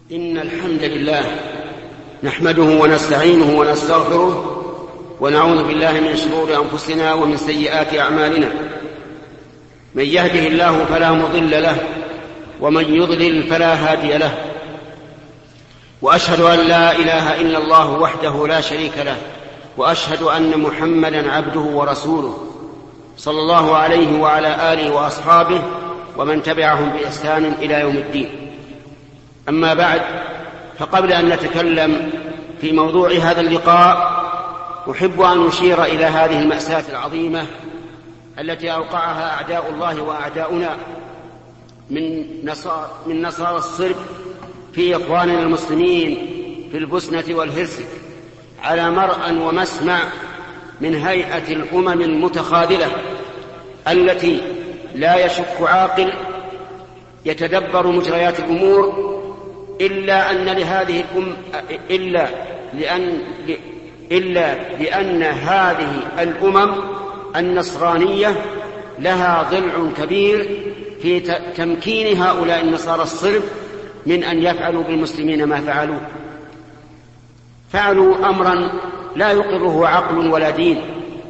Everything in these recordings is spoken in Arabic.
إن الحمد لله نحمده ونستعينه ونستغفره ونعوذ بالله من شرور أنفسنا ومن سيئات أعمالنا. من يهده الله فلا مضل له ومن يضلل فلا هادي له، وأشهد أن لا إله إلا الله وحده لا شريك له، وأشهد أن محمدا عبده ورسوله صلى الله عليه وعلى آله وأصحابه ومن تبعهم بإحسان إلى يوم الدين. أما بعد، فقبل أن نتكلم في موضوع هذا اللقاء أحب أن أشير إلى هذه المأساة العظيمة التي أوقعها أعداء الله وأعداؤنا من نصارى الصرب في إخواننا المسلمين في البوسنة والهرسك، على مرأى ومسمع من هيئة الأمم المتخاذلة التي لا يشك عاقل يتدبر مجريات الأمور إلا لأن هذه الأمم النصرانية لها ضلع كبير في تمكين هؤلاء النصارى الصرب من أن يفعلوا بالمسلمين ما فعلوا أمرا لا يقره عقل ولا دين.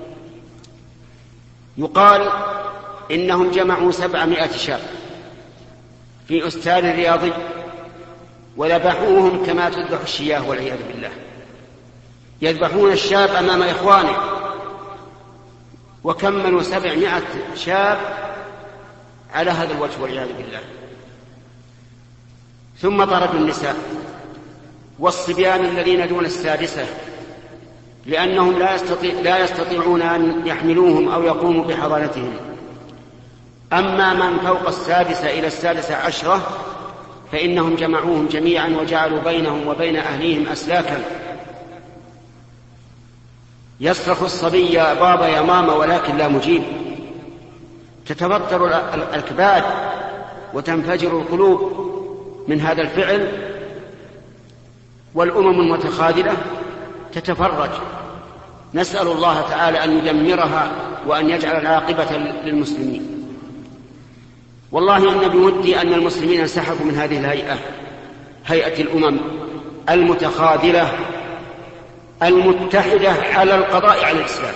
يقال إنهم جمعوا 700 شاب في أستال رياضي وذبحوهم كما تذبح الشياه والعياذ بالله. يذبحون الشاب أمام إخوانه، وكملوا 700 شاب على هذا الوجه والعياذ بالله. ثم طردوا النساء والصبيان الذين دون السادسة، لأنهم لا يستطيعون أن يحملوهم أو يقوموا بحضانتهم. أما من فوق السادسة إلى السادسة عشرة فإنهم جمعوهم جميعا وجعلوا بينهم وبين أهليهم أسلاكا. يصرخ الصبي يا بابا يا ماما ولكن لا مجيب. تتبطر الكباد وتنفجر القلوب من هذا الفعل، والأمم المتخاذلة تتفرج. نسأل الله تعالى أن يدمرها وأن يجعل العاقبة للمسلمين. والله إن بودي أن المسلمين انسحبوا من هذه الهيئة، هيئة الأمم المتخاذلة المتحدة على القضاء على الإسلام،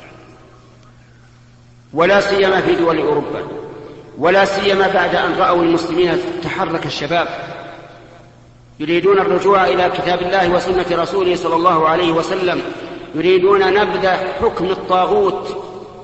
ولا سيما في دول أوروبا، ولا سيما بعد أن رأوا المسلمين تحرك الشباب يريدون الرجوع إلى كتاب الله وسنة رسوله صلى الله عليه وسلم، يريدون نبذ حكم الطاغوت،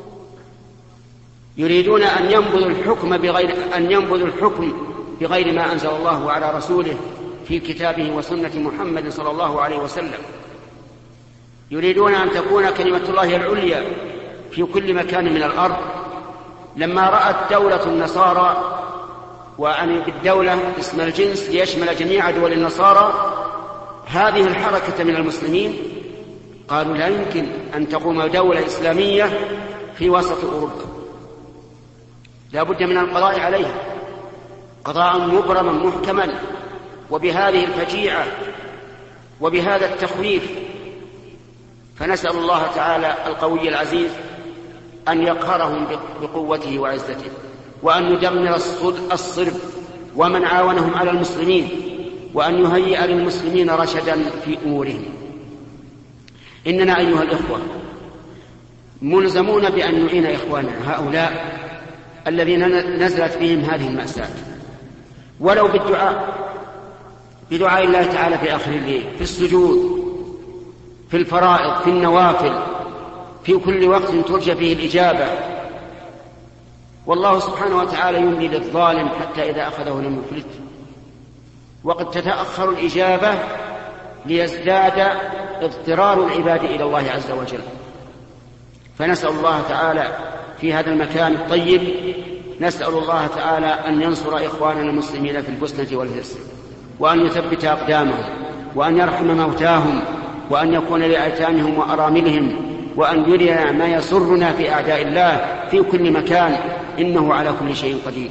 يريدون أن ينبذوا الحكم بغير ما أنزل الله على رسوله في كتابه وسنة محمد صلى الله عليه وسلم. يريدون أن تكون كلمة الله العليا في كل مكان من الأرض. لما رأت دولة النصارى، وأعني بالدولة اسم الجنس ليشمل جميع دول النصارى، هذه الحركة من المسلمين، قالوا لا يمكن أن تقوم دولة إسلامية في وسط أوروبا، لا بد من القضاء عليها قضاء مبرما محكما، وبهذه الفجيعة وبهذا التخويف. فنسأل الله تعالى القوي العزيز أن يقهرهم بقوته وعزته، وأن يدمر الصرب ومن عاونهم على المسلمين، وأن يهيئ للمسلمين رشدا في أمورهم. إننا أيها الإخوة ملزمون بأن نعين إخواننا هؤلاء الذين نزلت بهم هذه المأساة، ولو بدعاء الله تعالى في آخر الليل، في السجود، في الفرائض، في النوافل، في كل وقت ترجى فيه الإجابة. والله سبحانه وتعالى يملي للظالم حتى إذا أخذه لم يفلت، وقد تتأخر الإجابة ليزداد اضطرار العباد إلى الله عز وجل. فنسأل الله تعالى في هذا المكان الطيب، نسأل الله تعالى أن ينصر إخواننا المسلمين في البوسنة والهرسك، وأن يثبت أقدامهم، وأن يرحم موتاهم، وأن يكون لأيتامهم وأراملهم، وأن يرينا ما يسرنا في أعداء الله في كل مكان، إنه على كل شيء قدير.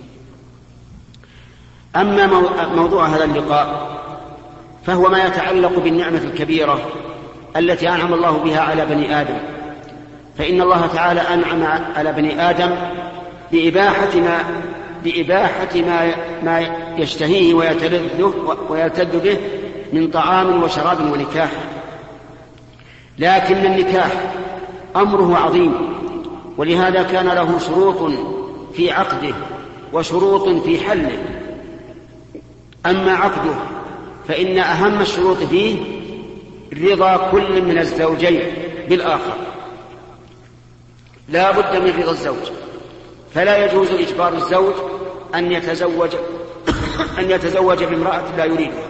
أما موضوع هذا اللقاء فهو ما يتعلق بالنعمة الكبيرة التي أنعم الله بها على بني آدم. فإن الله تعالى أنعم على بني آدم بإباحة ما يشتهيه ويلتذ به من طعام وشراب ونكاح. لكن النكاح أمره عظيم، ولهذا كان له شروط في عقده وشروط في حله. أما عقده فإن أهم الشروط فيه رضا كل من الزوجين بالآخر، لا بد من رضا الزوج، فلا يجوز إجبار الزوج أن يتزوج بامرأة لا يريدها.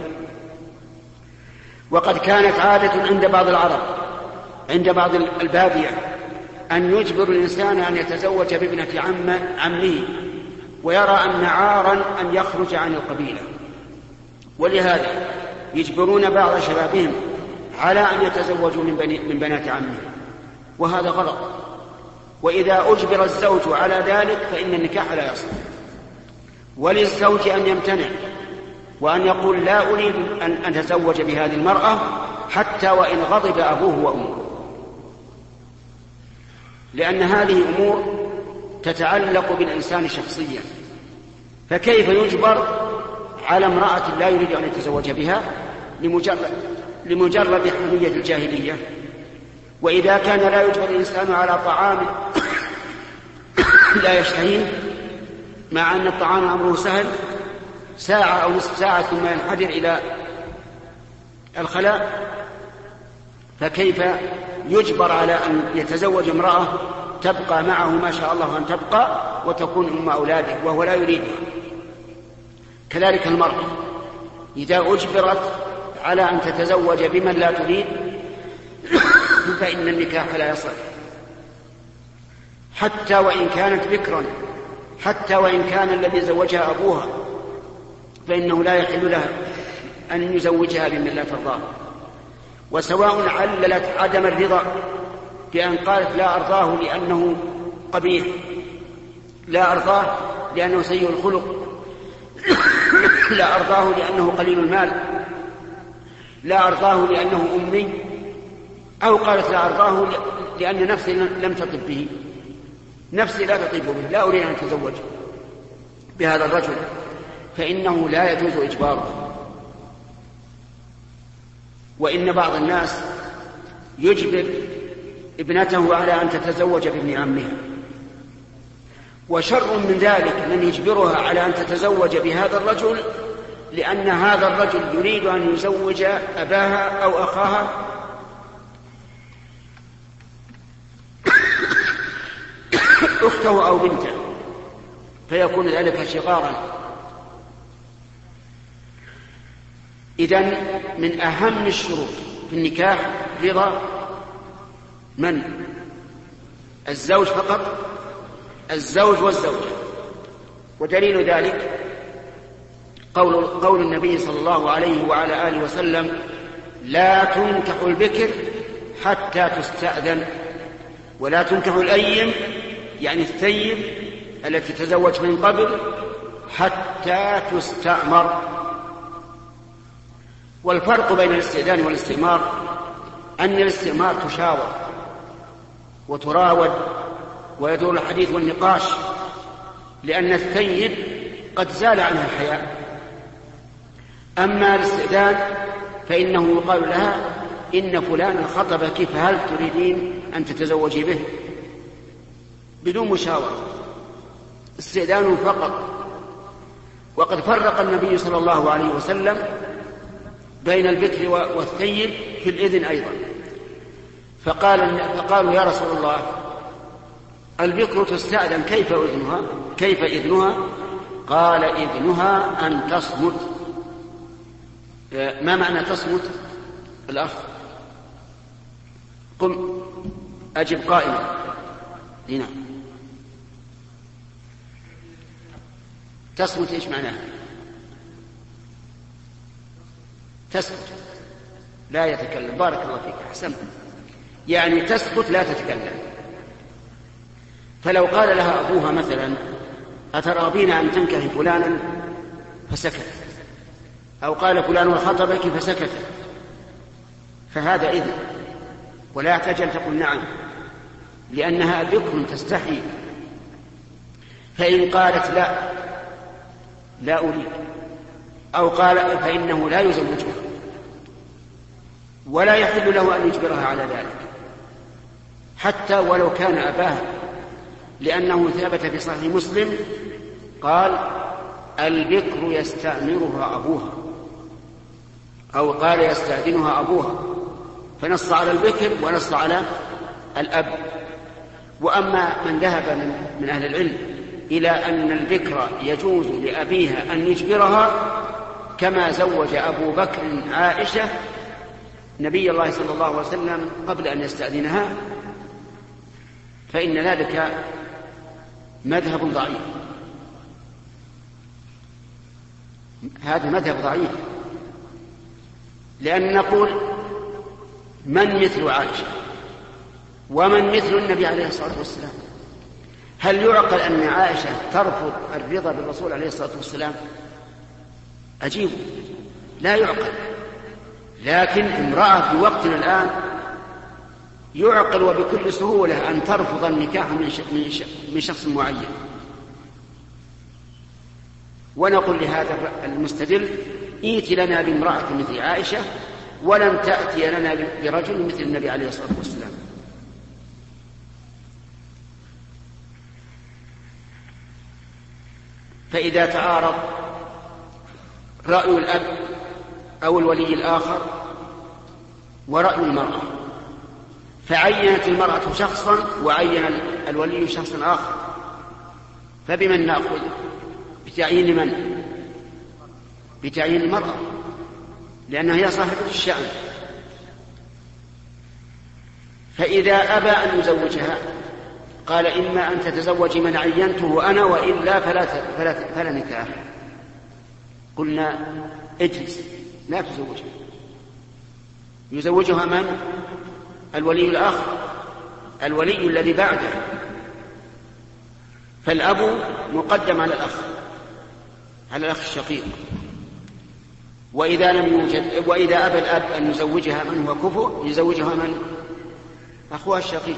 وقد كانت عادة عند بعض العرب، عند بعض البادية، أن يجبر الإنسان أن يتزوج بابنة عمه، ويرى أن عارا أن يخرج عن القبيلة، ولهذا يجبرون بعض شبابهم على أن يتزوجوا من بنات عمه، وهذا غلط. وإذا أجبر الزوج على ذلك فإن النكاح لا يصح. وللزوج أن يمتنع وأن يقول لا أريد أن أتزوج بهذه المرأة حتى وإن غضب أبوه وأمه، لأن هذه أمور تتعلق بالإنسان شخصيا. فكيف يجبر على امرأة لا يريد أن يتزوج بها لمجرد حمية الجاهلية؟ وإذا كان لا يجبر الإنسان على طعام لا يشتهيه، مع أن الطعام أمره سهل، ساعة أو نصف ساعة ثم ينحدر إلى الخلاء، فكيف يجبر على أن يتزوج امرأة تبقى معه ما شاء الله أن تبقى وتكون أم أولاده وهو لا يريدها؟ كذلك المرأة إذا أجبرت على أن تتزوج بمن لا تريد فإن النكاح لا يصح، حتى وإن كانت بكرا، حتى وإن كان الذي زوجها أبوها، فإنه لا يحل لها أن يزوجها بمن لا ترضاه. وسواء عللت عدم الرضا بأن قالت لا أرضاه لأنه قبيح، لا أرضاه لأنه سيء الخلق، لا أرضاه لأنه قليل المال، لا أرضاه لأنه أمي، أو قالت لا أرضاه لأن نفسي لم تطب به، نفسي لا تطيب به، لا أريد أن أتزوج بهذا الرجل، فإنه لا يجوز إجباره. وإن بعض الناس يجبر ابنته على أن تتزوج بابن عمها، وشر من ذلك من يجبرها على أن تتزوج بهذا الرجل لأن هذا الرجل يريد أن يزوج أباها أو أخاها أخته أو بنته، فيكون ذلك شغارا. إذن من أهم الشروط في النكاح رضا من؟ الزوج فقط، الزوج والزوجة. ودليل ذلك قول النبي صلى الله عليه وعلى آله وسلم: لا تنكح البكر حتى تستأذن، ولا تنكح الأيم يعني الثيب التي تزوج من قبل حتى تستأمر. والفرق بين الاستئذان والاستئمار أن الاستئمار تشاور وتراود ويدور الحديث والنقاش، لأن الثيب قد زال عنها الحياء. أما الاستئذان فإنه يقال لها: إن فلانا خطبك فهل تريدين أن تتزوجي به؟ بدون مشاورة، استئذان فقط. وقد فرق النبي صلى الله عليه وسلم بين البكر والثيب في الإذن أيضا، فقالوا: يا رسول الله، البكر تستأذن، كيف إذنها؟ قال: إذنها أن تصمت. ما معنى تصمت؟ الأخ قم أجب قائما. هنا تصمت إيش معناها؟ تسكت لا يتكلم. بارك الله فيك، أحسنت، يعني تسكت لا تتكلم. فلو قال لها أبوها مثلا: أترغبين أن تنكحي فلانا؟ فسكت، أو قال فلان خطبك فسكت، فهذا إذن، ولا يحتاج أن تقول نعم، لأنها بكر تستحي. فإن قالت لا أريد أو قال فإنه لا يزوجها ولا يحل له أن يجبرها على ذلك حتى ولو كان أباها، لأنه ثبت في صحيح مسلم قال البكر يستأمرها أبوها، أو قال يستأذنها أبوها، فنص على البكر ونص على الأب. وأما من ذهب من أهل العلم إلى أن البكر يجوز لأبيها أن يجبرها كما زوج أبو بكر عائشة نبي الله صلى الله عليه وسلم قبل أن يستأذنها، فإن ذلك مذهب ضعيف. هذا مذهب ضعيف، لأن نقول من مثل عائشة ومن مثل النبي عليه الصلاة والسلام؟ هل يعقل أن عائشة ترفض الرضا بالرسول عليه الصلاة والسلام؟ أجيب، لا يعقل. لكن امرأة في وقتنا الآن يعقل وبكل سهولة أن ترفض النكاح من شخص معين. ونقول لهذا المستدل ائت لنا بامرأة مثل عائشة ولن تأتي لنا برجل مثل النبي عليه الصلاة والسلام. فإذا تعارض رأي الأب أو الولي الآخر ورأي المرأة، فعينت المرأة شخصا وعين الولي شخصا آخر، فبمن نأخذ؟ بتعيين من؟ بتعيين المرأة، لأنها هي صاحبة الشأن. فإذا أبى أن يزوجها قال إما أن تتزوج من عينته أنا وإلا فلا نكاح. قلنا اجلس لا تزوجها. يزوجها من؟ الولي الآخر، الولي الذي بعده. فالأب مقدم على الأخ الشقيق. وإذا لم يوجد، وإذا أبى الأب أن يزوجها من هو كفؤ يزوجها من؟ أخوها الشقيق.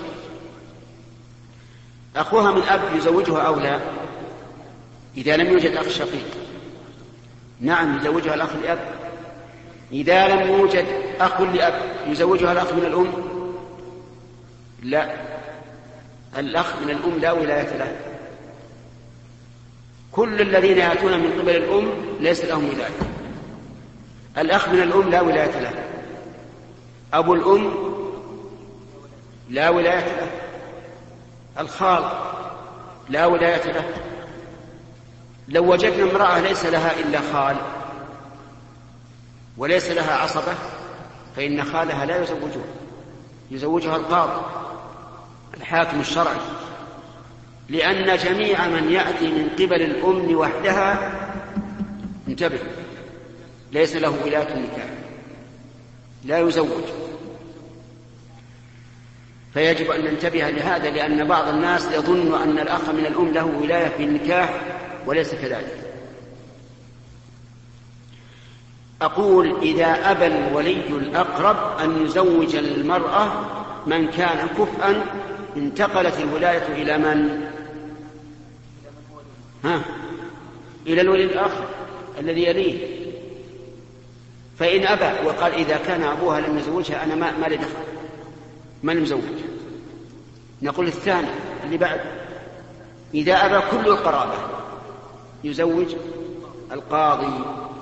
أخوها من أب يزوجها أو لا؟ إذا لم يوجد أخ شقيق نعم يزوجها الأخ لأب. إذا لم يوجد أخ لأب يزوجها الأخ من الأم؟ لا، الأخ من الأم لا ولاية له. كل الذين يأتون من قبل الأم ليس لهم ولاية. الأخ من الأم لا ولاية له، أبو الأم لا ولاية له، الخال لا ولاية له. لو وجدنا امرأة ليس لها إلا خال وليس لها عصبة فإن خالها لا يزوجها القاضي الحاكم الشرعي، لأن جميع من يأتي من قبل الأم وحدها انتبه ليس له ولاية النكاح، لا يزوج. فيجب أن ننتبه لهذا، لأن بعض الناس يظن أن الأخ من الأم له ولاية في النكاح وليس كذلك. أقول إذا أبى الولي الأقرب أن يزوج المرأة من كان كفءا انتقلت الولاية إلى من؟ إلى الولي الآخر الذي يليه. فإن أبى وقال إذا كان أبوها لم يزوجها أنا ما لي دخل، من مزوج؟ نقول الثاني اللي بعد. إذا أبى كل القرابة يزوج القاضي.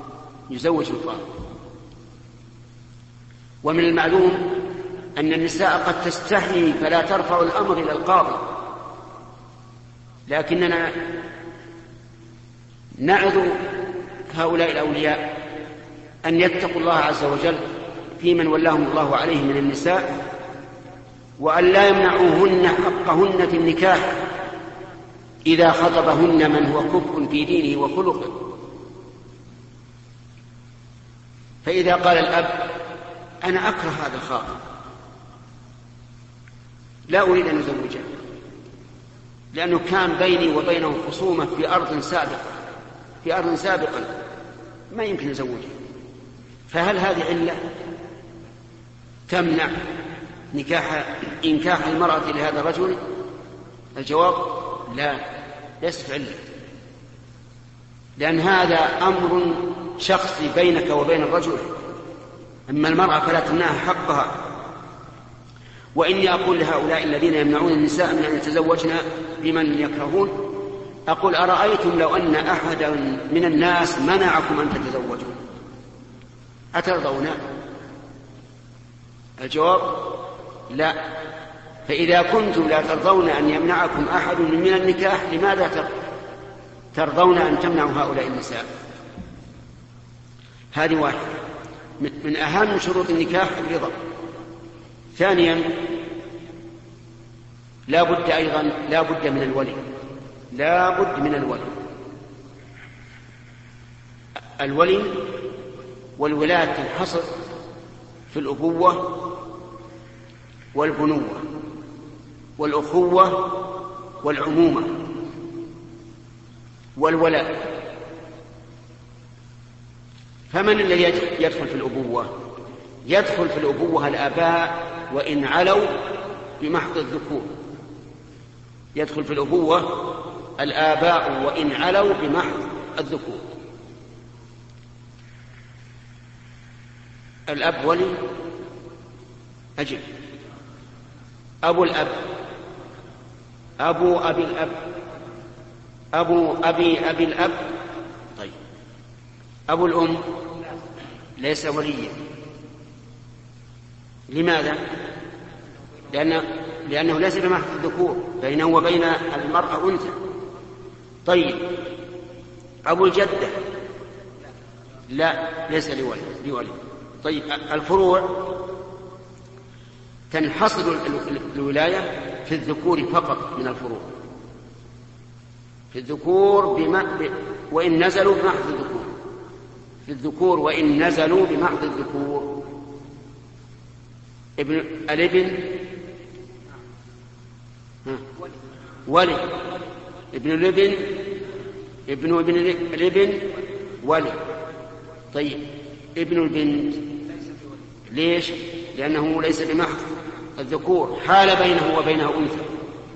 ومن المعلوم أن النساء قد تستحي فلا ترفع الأمر إلى القاضي، لكننا نعظ هؤلاء الأولياء أن يتقوا الله عز وجل في من ولاهم الله عليه من النساء، وأن لا يمنعوهن حقهن في النكاح إذا خطبهن من هو كفء في دينه وخلقه. فإذا قال الأب أنا أكره هذا الخاطب لا أريد أن أزوجه لأنه كان بيني وبينه خصومة في أرض سابقا ما يمكن أزوجه، فهل هذه علة تمنع إنكاح المرأة لهذا الرجل؟ الجواب لا، ليست علة، لأن هذا أمر شخصي بينك وبين الرجل، أما المرأة فلا تمنعها حقها. وإني أقول لهؤلاء الذين يمنعون النساء من أن يتزوجن بمن يكرهون، أقول أرأيتم لو أن أحدا من الناس منعكم أن تتزوجوا أترضون؟ الجواب لا. فإذا كنتم لا ترضون أن يمنعكم أحد من النكاح، لماذا ترضون أن تمنعوا هؤلاء النساء؟ هذه واحدة من أهم شروط النكاح، الرضا. ثانيا لا بد من الولي. لا بد من الولي. والولاية تنحصر في الأبوة والبنوة والأخوة والعمومة والولاء. فمن الذي يدخل في الأبوة؟ يدخل في الأبوة الآباء وإن علوا بمحض الذكور. يدخل في الأبوة الآباء وإن علوا بمحض الذكور. الأب ولي. أجب. أبو الأب، أبو أبي الأب، أبو أبي الأب. طيب أبو الأم ليس وليا. لماذا؟ لأنه ليس بمحض الذكور، بينه وبين المرأة أنثى. طيب أبو الجدة لا، ليس لولي. طيب الفروع تنحصر الولاية في الذكور فقط من الفروع، في الذكور وإن نزلوا بمحض الذكور، في الذكور وإن نزلوا بمحض الذكور. الابن ولي، ابن الابن، ابن الابن ولي. طيب ابن البنت ليش؟ لأنه ليس بمحض الذكور، حال بينه وبينها أنثى.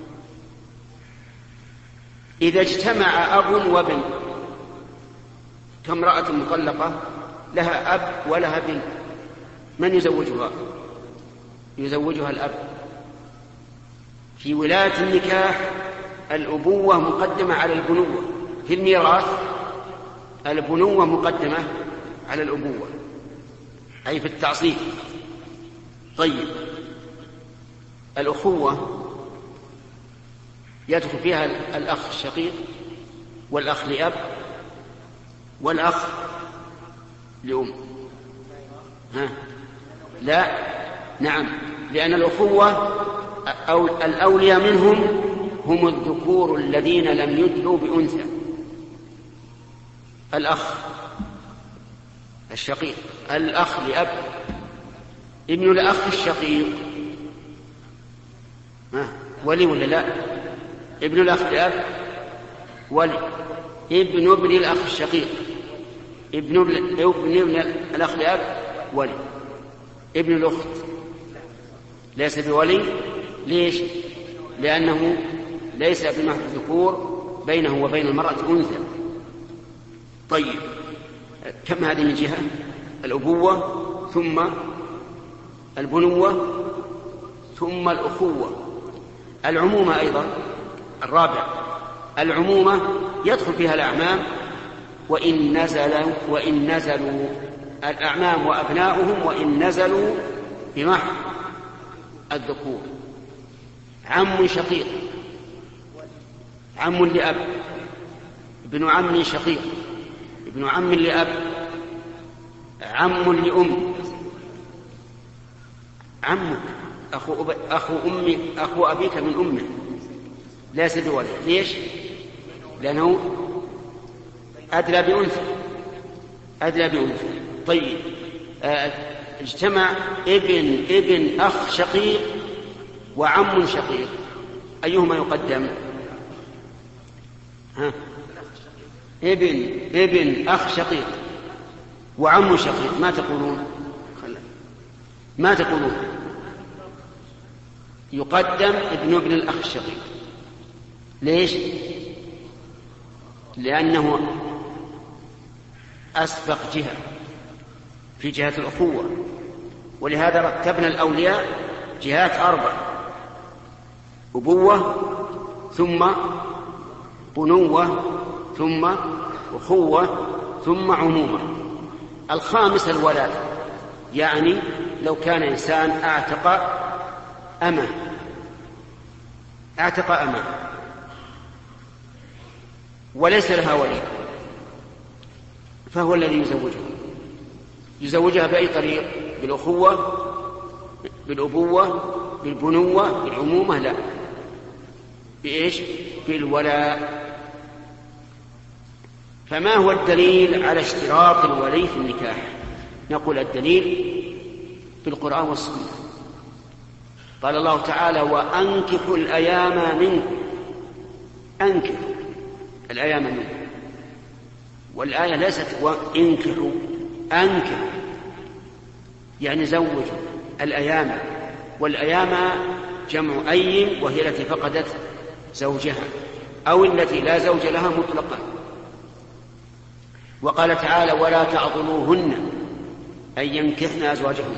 إذا اجتمع أب وابن كامرأة مطلقة لها أب ولها بنت، من يزوجها؟ يزوجها الأب. في ولاية النكاح الأبوة مقدمة على البنوة. في الميراث البنوة مقدمة على الأبوة، أي في التعصيب. طيب الأخوة يدخل فيها الأخ الشقيق والأخ لأب والأخ لأم. لا، نعم، لأن الأخوة أو الأولياء منهم هم الذكور الذين لم يدلوا بأنثى. الأخ الشقيق، الأخ لأب، ابن الأخ الشقيق ولي ولا لا؟ ابن الأخ لأب ولي. ابن الأخ الشقيق، ابن الأخ لأب ولي. ابن الأخت ليس بولي. ليش؟ لأنه ليس بمحض الذكور، بينه وبين المرأة أنثى. طيب كم هذه من جهة؟ الأبوة ثم البنوة ثم الأخوة. العمومة أيضا الرابع، العمومة يدخل فيها الأعمام وإن نزلوا الأعمام وأبناؤهم وإن نزلوا بمحض الذكور. عم شقيق، عم لأب، ابن عم شقيق، ابن عم لأب، عم لأم، عمك أخو أبيك من أمه ليس بولد. ليش؟ لأنه أدلى بأنثى. طيب اجتمع ابن أخ شقيق وعم شقيق، أيهما يقدم؟ ابن أخ شقيق وعم شقيق، ما تقولون؟ يقدم ابن الأخ الشقيق. ليش؟ لأنه أسبق جهة في جهة الأخوة، ولهذا رتبنا الأولياء جهات 4: أبوة، ثم بنوة، ثم أخوة، ثم عمومة. الخامس الولاء، يعني لو كان إنسان اعتق أمه وليس لها ولي، فهو الذي يزوجها بأي طريق؟ بالأخوة، بالأبوة، بالبنوة، بالعمومة؟ لا، بإيش؟ بالولاء. فما هو الدليل على اشتراط الولي في النكاح؟ نقول الدليل بالقرآن والسنة. قال الله تعالى: وأنكحوا الأيام منكم. أنكحوا الأيام منكم، والآية ليست وانكحوا، أنكحوا يعني زوجوا الأيام، والأيام جمع أيم، وهي التي فقدت زوجها أو التي لا زوج لها مطلقا. وقال تعالى: ولا تعضلوهن أن ينكحن أزواجهن.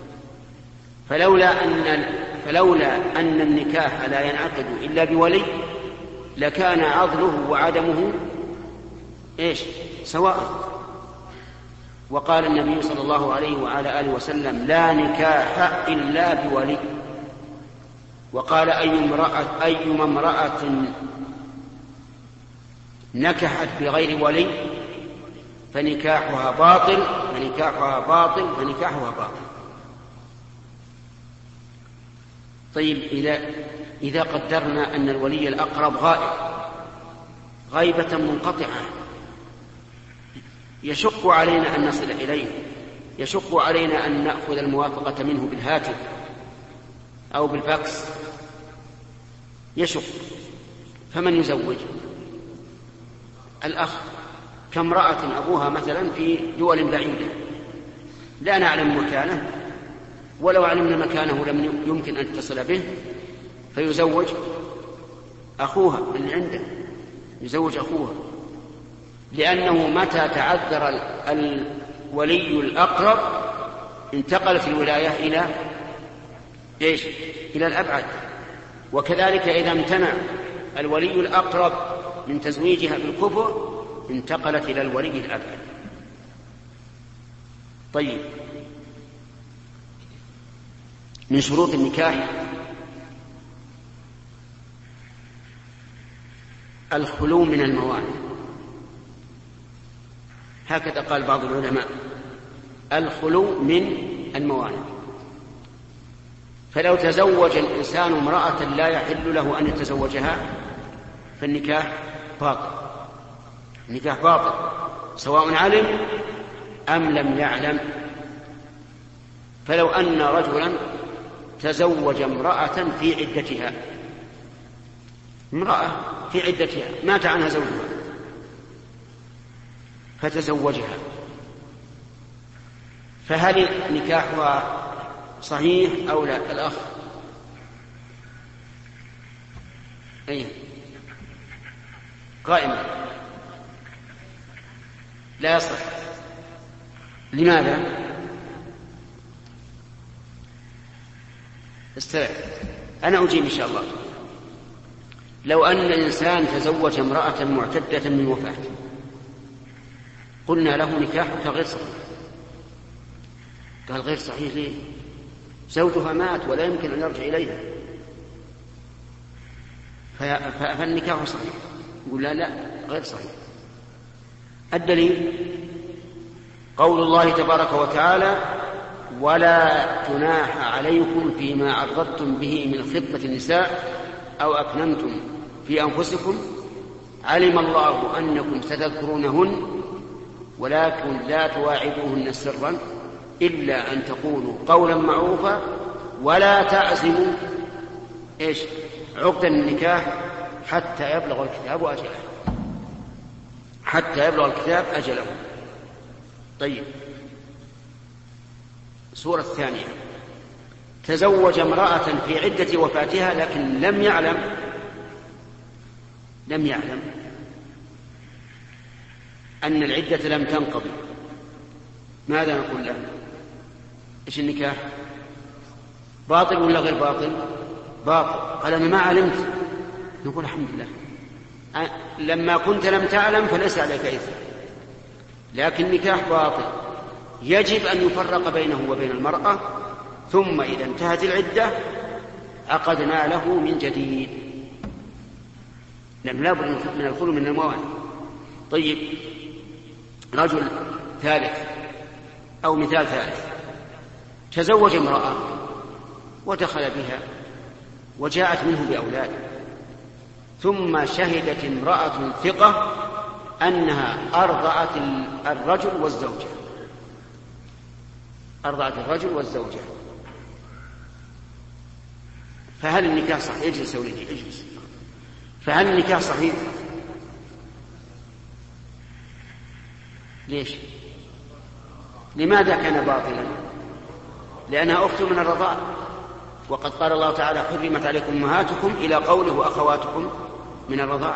فلولا أن النكاح لا ينعقد إلا بولي لكان عضله وعدمه سواء. وقال النبي صلى الله عليه وعلى آله وسلم: لا نكاح إلا بولي. وقال: أيما امرأة نكحت بغير ولي فنكاحها باطل فنكاحها باطل فنكاحها باطل. طيب، إذا قدرنا أن الولي الأقرب غيبة منقطعة، يشق علينا أن نصل إليه، يشق علينا أن نأخذ الموافقة منه بالهاتف أو بالفاكس، يشق. فمن يزوج؟ الأخ. كامرأة أبوها مثلا في دول بعيدة لا نعلم مكانه، ولو علمنا مكانه لم يمكن أن نتصل به، فيزوج أخوها اللي عنده، يزوج أخوها، لأنه متى تعذر الولي الأقرب انتقلت الولاية إلى الأبعد. وكذلك إذا امتنع الولي الأقرب من تزويجها بالكفر انتقلت إلى الولي الأبعد. طيب، من شروط النكاح الخلو من الموانع. هكذا قال بعض العلماء: الخلو من الموانع. فلو تزوج الإنسان امرأة لا يحل له أن يتزوجها فالنكاح باطل، النكاح باطل سواء علم أم لم يعلم. فلو أن رجلا تزوج امرأة في عدتها، امرأة في عدتها مات عنها زوجها فتزوجها، فهل نكاحها صحيح أو لا؟ الأخ قائمة لا يصح. لماذا؟ استرع، أنا أجيب إن شاء الله. لو أن الإنسان تزوج امرأة معتدة من وفاة قلنا له نكاحك غير صحيح. قال: غير صحيح ليه؟ زوجها مات ولا يمكن أن يرجع إليها، فالنكاح صحيح. يقول: لا غير صحيح. الدليل قول الله تبارك وتعالى: ولا جناح عليكم فيما عرضتم به من خطبة النساء أو أكننتم في أنفسكم علم الله أنكم ستذكرونهن ولكن لا تواعدوهن سرا إلا أن تقولوا قولا معروفا ولا تعزموا عقد النكاح حتى يبلغ الكتاب أجله، حتى يبلغ الكتاب أجله. طيب، الصورة الثانية: تزوج امرأة في عدة وفاتها لكن لم يعلم أن العدة لم تنقضي ماذا نقول له؟ إيش النكاح؟ باطل ولا غير باطل؟ باطل. قال أنا ما علمت، نقول الحمد لله، لما كنت لم تعلم فليس عليك إثم، لكن نكاح باطل يجب أن يفرق بينه وبين المرأة، ثم إذا انتهت العدة عقدنا له من جديد، لأنه لا بد من الخلو من الموانع. طيب، رجل ثالث أو مثال ثالث، تزوج امرأة ودخل بها وجاءت منه بأولاد، ثم شهدت امرأة ثقة أنها أرضعت الرجل والزوجة، أرضعت الرجل والزوجة، فهل النكاح صحيح؟ اجلس يا ولدي اجلس. فهل النكاح صحيح؟ ليش؟ لماذا كان باطلا؟ لأنها أخت من الرضاع، وقد قال الله تعالى حرمت عليكم أمهاتكم إلى قوله وأخواتكم من الرضاعة.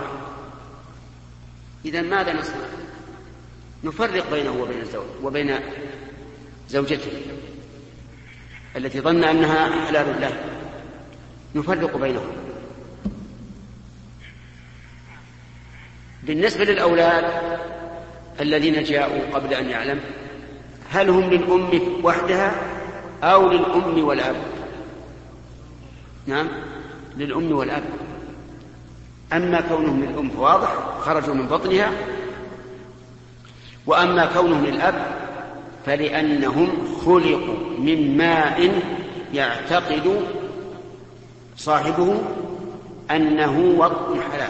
إذن ماذا نصنع؟ نفرق بينه وبين زوجته التي ظن أنها حلال له، نفرق بينهم. بالنسبة للأولاد الذين جاءوا قبل أن يعلم، هل هم للأم وحدها أو للأم والأب؟ نعم، للأم والأب. أما كونهم للأم فواضح، خرجوا من بطنها، وأما كونهم للأب فلأنهم خلقوا من ماء يعتقد صاحبه أنه وطن حلال،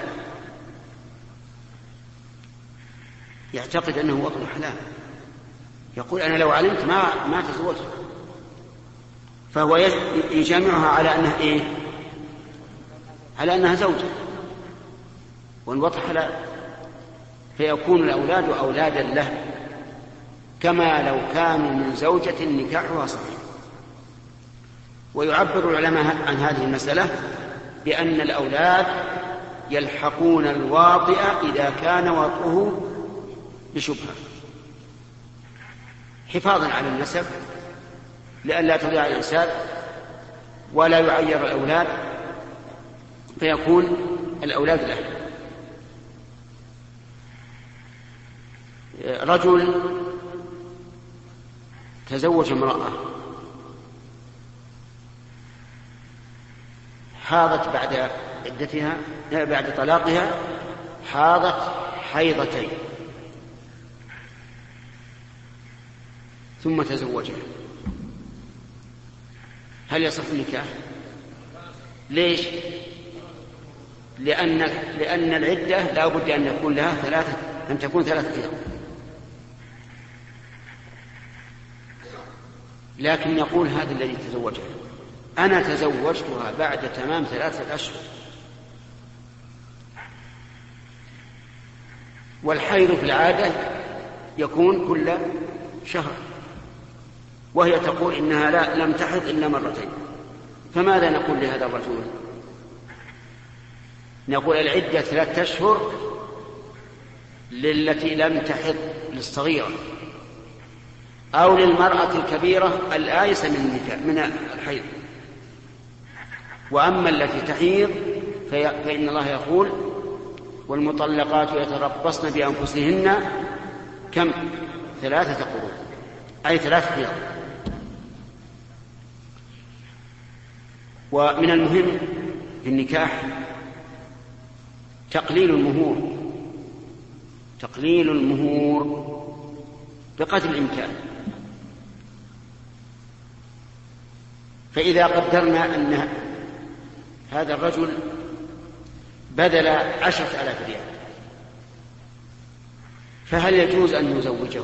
يعتقد أنه وطن حلال، يقول أنا لو علمت ما تزوجت، فهو يجامعها على أنها إيه؟ على أنها زوجة، والوطن حلال، فيكون الأولاد أولادا له كما لو كانوا من زوجة نكاحها صحيح. ويعبر العلماء عن هذه المسألة بأن الأولاد يلحقون الواطئ إذا كان وطئه بشبهة، حفاظا على النسب لئلا تضيع الأنساب ولا يعير الأولاد، فيكون الأولاد له. رجل تزوج امرأة حاضت بعد عدتها، بعد طلاقها حاضت حيضتين، ثم تزوجها، هل يصح النكاح؟ ليش؟ لأن العدة لا بد أن يكون لها أن تكون 3 حيض، لكن يقول هذا الذي تزوجها أنا تزوجتها بعد تمام 3 أشهر، والحيض في العادة يكون كل شهر، وهي تقول إنها لم تحض إلا 2 مرتين، فماذا نقول لهذا الرجل؟ نقول العدة 3 أشهر للتي لم تحض، للصغيرة، أو للمرأة الكبيرة الآيسة من الحيض. وأما التي تحيض فإن الله يقول والمطلقات يتربصن بأنفسهن كم؟ 3 قروء، أي 3 حيض. ومن المهم في النكاح تقليل المهور بقدر الإمكان. فإذا قدرنا أن هذا الرجل بذل 10,000 ريال، فهل يجوز أن يزوجه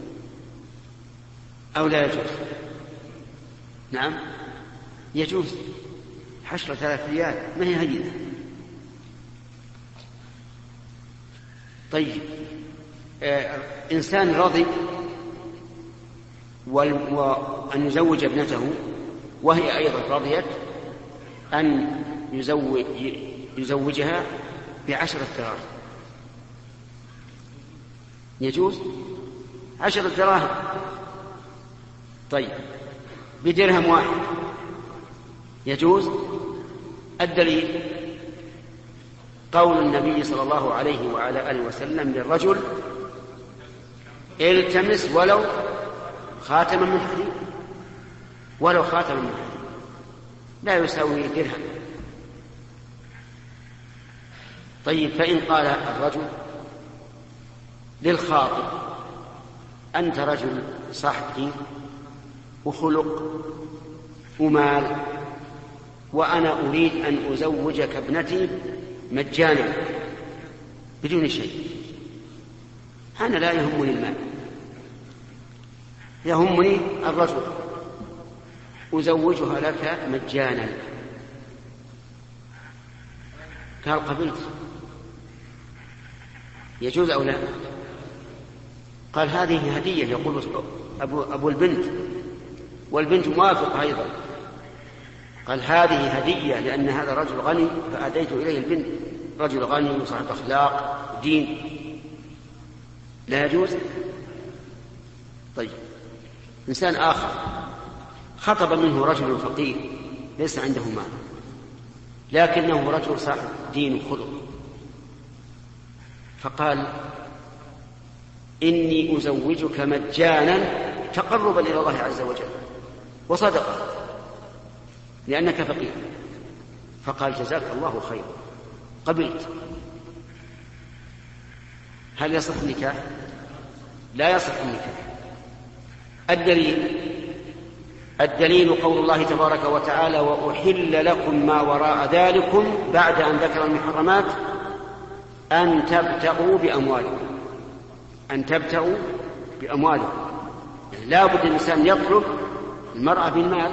أو لا يجوز؟ نعم يجوز، 10,000 ريال ما هي هينة. طيب، إنسان رضي وأن يزوج ابنته وهي أيضا رضيت أن يزوجها ب10 دراهم، يجوز 10 دراهم طيب بدرهم واحد يجوز. الدليل قول النبي صلى الله عليه وعلى آله وسلم للرجل التمس ولو خاتما من حديد، ولو خاتما من حديد لا يساوي درهم. طيب فإن قال الرجل للخاطب أنت رجل صاحب دين وخلق ومال، وأنا أريد أن أزوجك ابنتي مجانا بدون شيء، أنا لا يهمني المال، يهمني الرجل، أزوجها لك مجانا. قال قبلت، يجوز أو لا؟ قال هذه هدية، يقول أبو البنت، والبنت موافقة أيضا. قال هذه هدية لأن هذا رجل غني فأديت إليه البنت، رجل غني وصاحب أخلاق دين، لا يجوز. طيب إنسان آخر خطب منه رجل فقير ليس عنده مال لكنه رجل صاحب دين وخلق، فقال إني أزوجك مجانا تقربا إلى الله عز وجل وصدقة لأنك فقير. فقال جزاك الله خيرا، قبلت. هل يصح النكاح؟ لا يصح النكاح. الدليل قول الله تبارك وتعالى وأحل لكم ما وراء ذلكم بعد أن ذكر المحرمات أن تبتغوا بأموالكم، أن تبتغوا بأموالكم. لا بد الإنسان يطلب المرأة بالمال،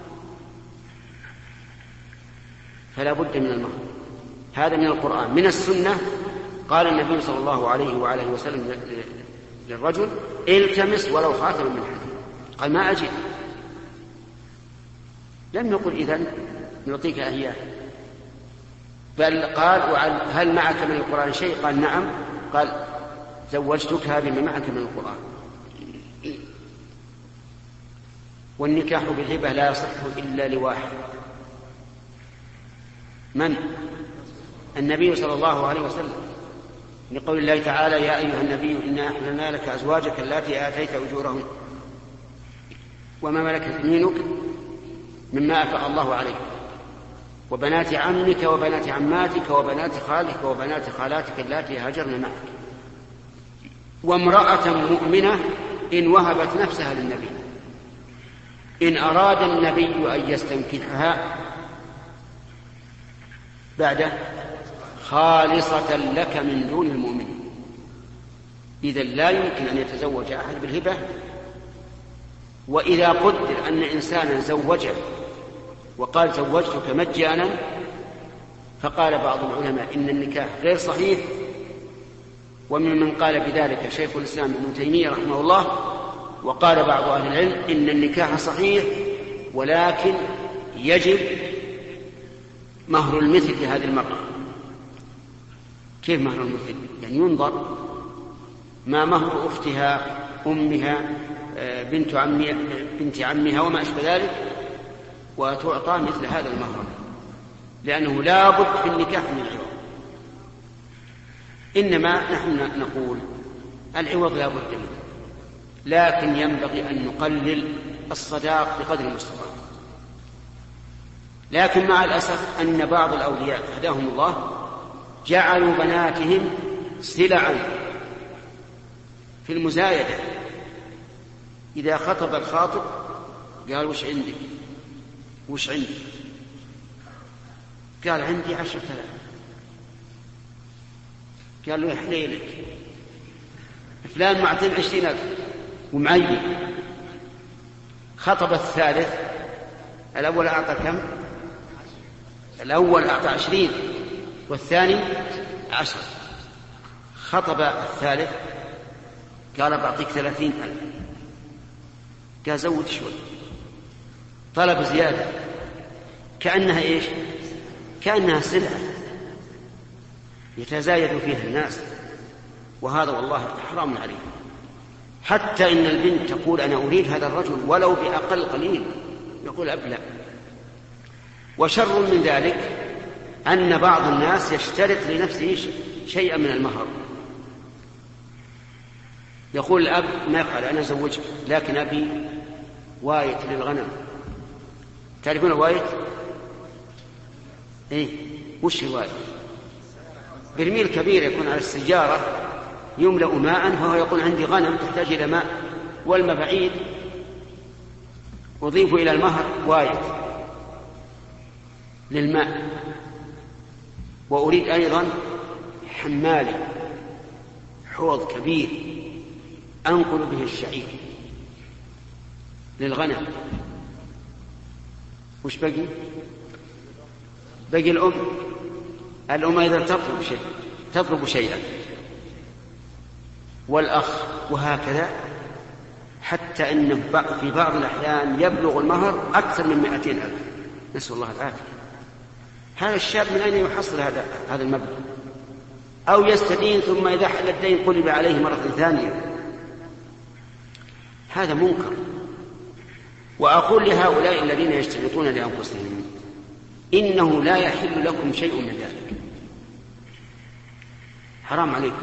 فلا بد من المهر. هذا من القرآن. من السنة قال النبي صلى الله عليه وعلى آله وسلم للرجل التمس ولو خاتما من حديد، قال ما أجد، لم يقل إذن نعطيك إياه، بل قال هل معك من القرآن شيء؟ قال نعم، قال زوجتك بما معك من القرآن. والنكاح بالهبة لا يصح إلا لواحد، من؟ النبي صلى الله عليه وسلم، لقول الله تعالى يا أيها النبي إنا أحللنا لك أزواجك اللاتي آتيت أجورهن وما ملكت يمينك مما أفاء الله عليك وبنات عمك وبنات عماتك وبنات خالك وبنات خالاتك اللاتي هاجرن معك وامرأة مؤمنة إن وهبت نفسها للنبي إن أراد النبي أن يستنكحها بعد خالصة لك من دون المؤمنين. إذن لا يمكن أن يتزوج أحد بالهبة. وإذا قدر أن إنسانا زوجه وقال زوجتك مجانا، فقال بعض العلماء إن النكاح غير صحيح، ومن قال بذلك شيخ الإسلام ابن تيمية رحمه الله، وقال بعض أهل العلم إن النكاح صحيح ولكن يجب مهر المثل لهذه المرأة. كيف مهر المثل؟ يعني ينظر ما مهر أختها أمها بنت عمها وما أشبه ذلك، وتعطى مثل هذا المهر، لأنه لا بد في النكاح من العوض. إنما نحن نقول العوض لا بد منه، لكن ينبغي أن نقلل الصداق بقدر المستطاع. لكن مع الأسف أن بعض الأولياء هداهم الله جعلوا بناتهم سلعا في المزايدة. إذا خطب الخاطب قال وش عندك؟ وش عندك؟ قال عندي 10,000. قال له يحليلك فلان معطيه 20,000 ومعين. خطب الثالث، الأول أعطى كم؟ الأول أعطى 20 والثاني 10. خطب الثالث قال بعطيك 30,000. قال زود شوي، طلب زيادة، كأنها إيش؟ كأنها سلعة يتزايد فيها الناس، وهذا والله حرام عليه، حتى إن البنت تقول أنا أريد هذا الرجل ولو بأقل قليل، يقول أب لا. وشر من ذلك أن بعض الناس يشترط لنفسه شيئا من المهر، يقول الأب ما يفعل أنا زوجك لكن أبي وايت للغنم. تعرفون الوايت؟ إيه وش الوايت؟ برميل كبير يكون على السجارة يملأ ماء، فهو يقول عندي غنم تحتاج إلى ماء والماء بعيد، أضيف إلى المهر وايت للماء، وأريد أيضا حمالي حوض كبير أنقل به الشعير للغنم. وش بقي؟ بقي الأم أيضا تطلب شيئا والأخ، وهكذا حتى إن في بعض الأحيان يبلغ المهر أكثر من 200,000، نسأل الله العافية. هذا الشاب من أين يحصل هذا المبلغ؟ أو يستدين ثم إذا حل الدين قلب عليه مرة ثانية، هذا منكر. وأقول لهؤلاء الذين يشترطون لأنفسهم إنه لا يحل لكم شيء من ذلك، حرام عليكم.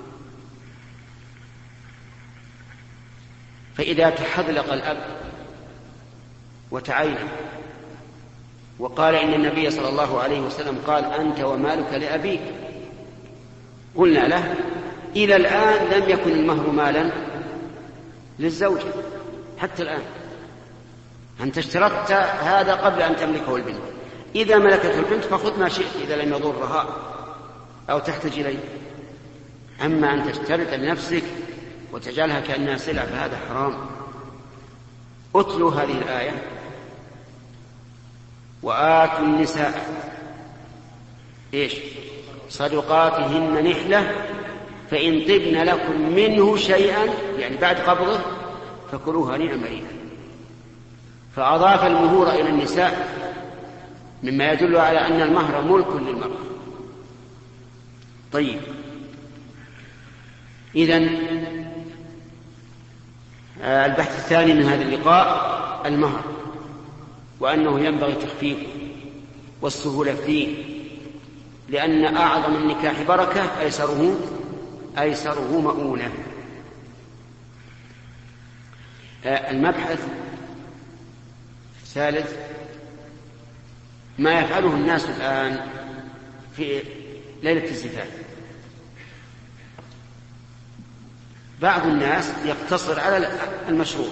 فإذا تحذلق الأب وتعين وقال إن النبي صلى الله عليه وسلم قال أنت ومالك لأبيك، قلنا له إلى الآن لم يكن المهر مالا للزوجة حتى الآن، أنت اشترطت هذا قبل أن تملكه البنت، إذا ملكته البنت فخذ ما شئت إذا لم يضرها أو تحتاج إليه. أما أن تشترط لنفسك وتجعلها كأنها سلعة فهذا حرام. أتلوا هذه الآية: وآتوا النساء صدقاتهن نحلة فإن طبن لكم منه شيئا، يعني بعد قبضه، فكلوه هنيئا مريئا. فأضاف المهور إلى النساء مما يدل على أن المهر ملك للمرأة. طيب، إذن البحث الثاني من هذا اللقاء المهر، وأنه ينبغي تخفيفه والسهولة فيه، لأن أعظم النكاح بركة أيسره مؤونة. المبحث الثالث ما يفعله الناس الآن في ليلة الزفاف. بعض الناس يقتصر على المشروع،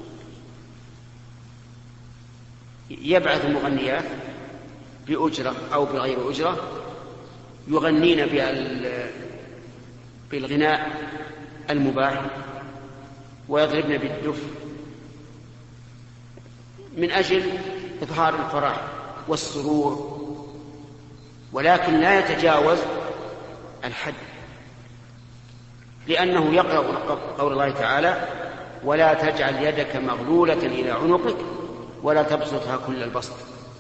يبعث مغنيات بأجرة أو بغير أجرة يغنين بالغناء المباح ويضربن بالدف من أجل إظهار الفرح والسرور، ولكن لا يتجاوز الحد، لأنه يقرأ قول الله تعالى: ولا تجعل يدك مغلولة إلى عنقك ولا تبسطها كل البسط.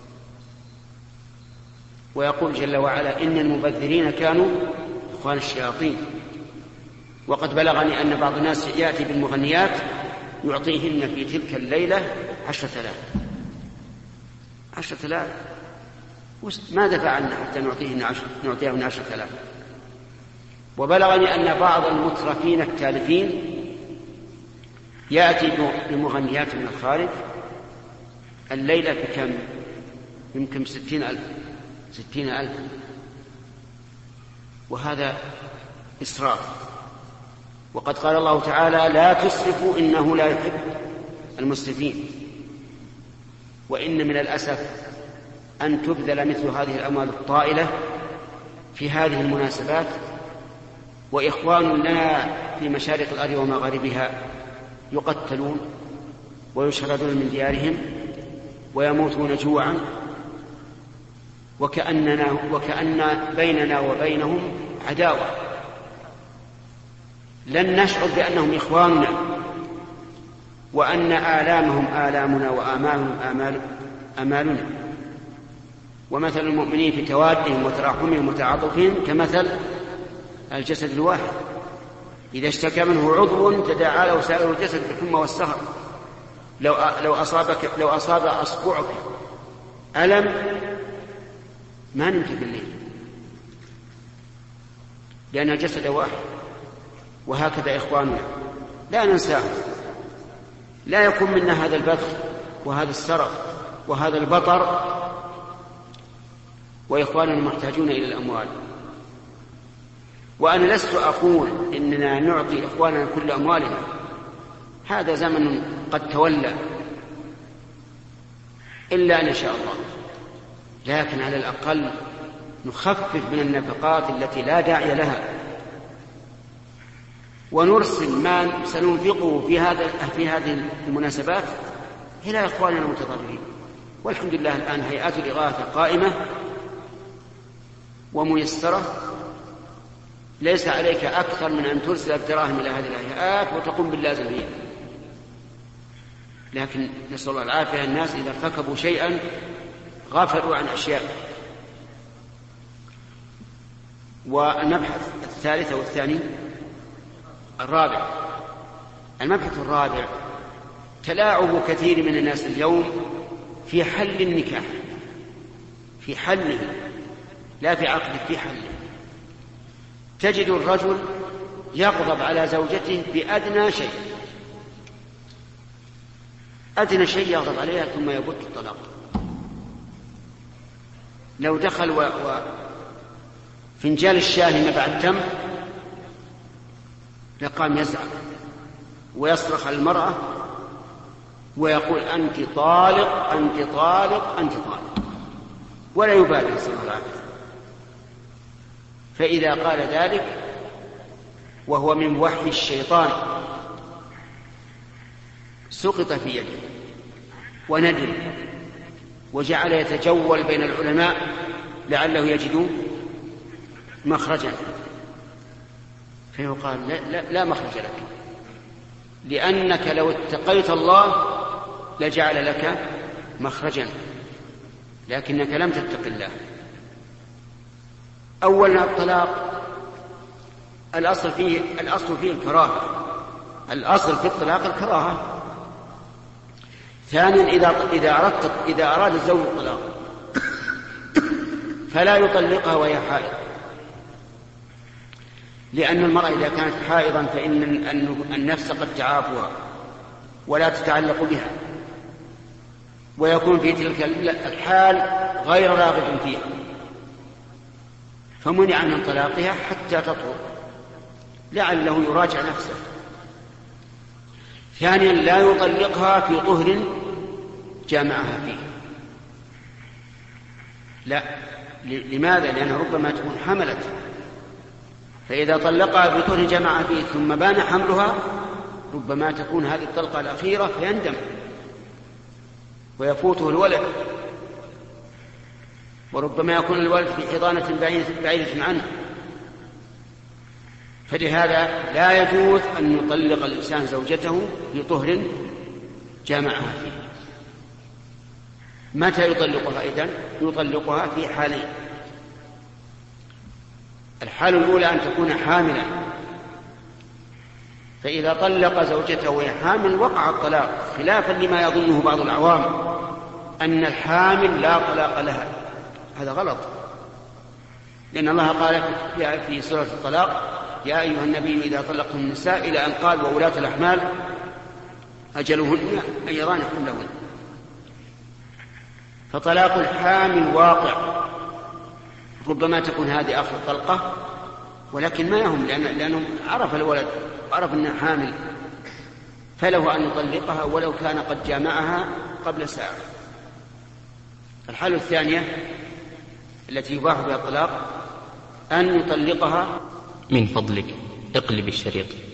ويقول جل وعلا: إن المبذرين كانوا إخوان الشياطين. وقد بلغني أن بعض الناس يأتي بالمغنيات يعطيهن في تلك الليلة 10,000. ماذا فعلنا حتى نعطيهن 10,000؟ وبلغني أن بعض المترفين التالفين يأتي بمغنيات من الخارج الليلة بكم؟ يمكن 60,000. وهذا إسراف. وقد قال الله تعالى: لا تسرفوا إنه لا يحب المسرفين. وإن من الأسف أن تبذل مثل هذه الأموال الطائلة في هذه المناسبات، وإخوان لنا في مشارق الأرض ومغاربها يقتلون ويشردون من ديارهم ويموتون جوعا، وكأن بيننا وبينهم عداوة، لن نشعر بأنهم إخواننا، وأن آلامهم آلامنا وآمالهم آمالنا. ومثل المؤمنين في توادهم وتراحمهم وتعاطفهم كمثل الجسد الواحد. إذا اشتكى منه عضو تداعى له سائر الجسد بالحمى والسهر. لو أصاب أصبعك ألم ما نمت بالليل، لأن الجسد واحد. وهكذا إخواننا لا ننساه، لا يكون منا هذا البذخ وهذا السرف وهذا البطر، وإخواننا محتاجون إلى الأموال. وأنا لست أقول إننا نعطي إخواننا كل أموالنا، هذا زمن قد تولى إلا أن شاء الله، لكن على الأقل نخفف من النفقات التي لا داعي لها، ونرسل ما سننفقه في هذه المناسبات إلى إخواننا المتضررين. والحمد لله الآن هيئات الإغاثة قائمة وميسرة، ليس عليك أكثر من أن ترسل الدراهم إلى هذه الهيئات وتقوم باللازم فيها. لكن نسأل الله العافية، الناس إذا ارتكبوا شيئا غفلوا عن أشياء. والمبحث الثالث والثاني الرابع، المبحث الرابع تلاعب كثير من الناس اليوم في حل النكاح، في حله لا في عقده، في حله. تجد الرجل يغضب على زوجته بأدنى شيء، أدنى شيء يغضب عليها ثم يبت الطلاق. لو دخل وفنجال الشاي ما بعد تم لقام يزعل ويصرخ على المرأة ويقول أنت طالق أنت طالق أنت طالق، ولا يبالي صلى الله عليه وسلم. فإذا قال ذلك وهو من وحي الشيطان سقط في يده وندم، وجعل يتجول بين العلماء لعله يجد مخرجا، فيقال لا مخرج لك، لأنك لو اتقيت الله لجعل لك مخرجا، لكنك لم تتق الله. أولا الطلاق الأصل فيه الكراهة، الأصل في الطلاق الكراهة. ثانيا إذا أراد الزوج الطلاق فلا يطلقها وهي حائض، لأن المرأة إذا كانت حائضا فإن النفس قد تعافها ولا تتعلق بها، ويكون في تلك الحال غير راغب فيها، فمنع من طلاقها حتى تطهر لعله يراجع نفسه. ثانيا لا يطلقها في طهر جامعها فيه، لا. لماذا؟ لأنها ربما تكون حملت، فإذا طلقها في طهر جامعها فيه ثم بان حملها ربما تكون هذه الطلقة الأخيرة فيندم ويفوته الولد، وربما يكون الولد في حضانة بعيدة عنه. فلهذا لا يجوز أن يطلق الإنسان زوجته في طهر جامعها فيه. متى يطلقها إذن؟ يطلقها في حالين: الحالة الأولى أن تكون حاملا، فإذا طلق زوجته وهي حامل وقع الطلاق، خلافا لما يظنه بعض العوام أن الحامل لا طلاق لها. هذا غلط، لأن الله قال في سورة الطلاق: يا أيها النبي إذا طلقتم النساء، إلى أن قال: وولاة الأحمال أجلهن أن يضعن حملهن. فطلاق الحامل واقع، ربما تكون هذه آخر طلقة، ولكن ما يهم، لأنه عرف الولد وعرف أنها حامل، فله أن يطلقها ولو كان قد جامعها قبل ساعة. الحالة الثانية التي يباح بها الطلاق أن يطلقها. من فضلك اقلب الشريط.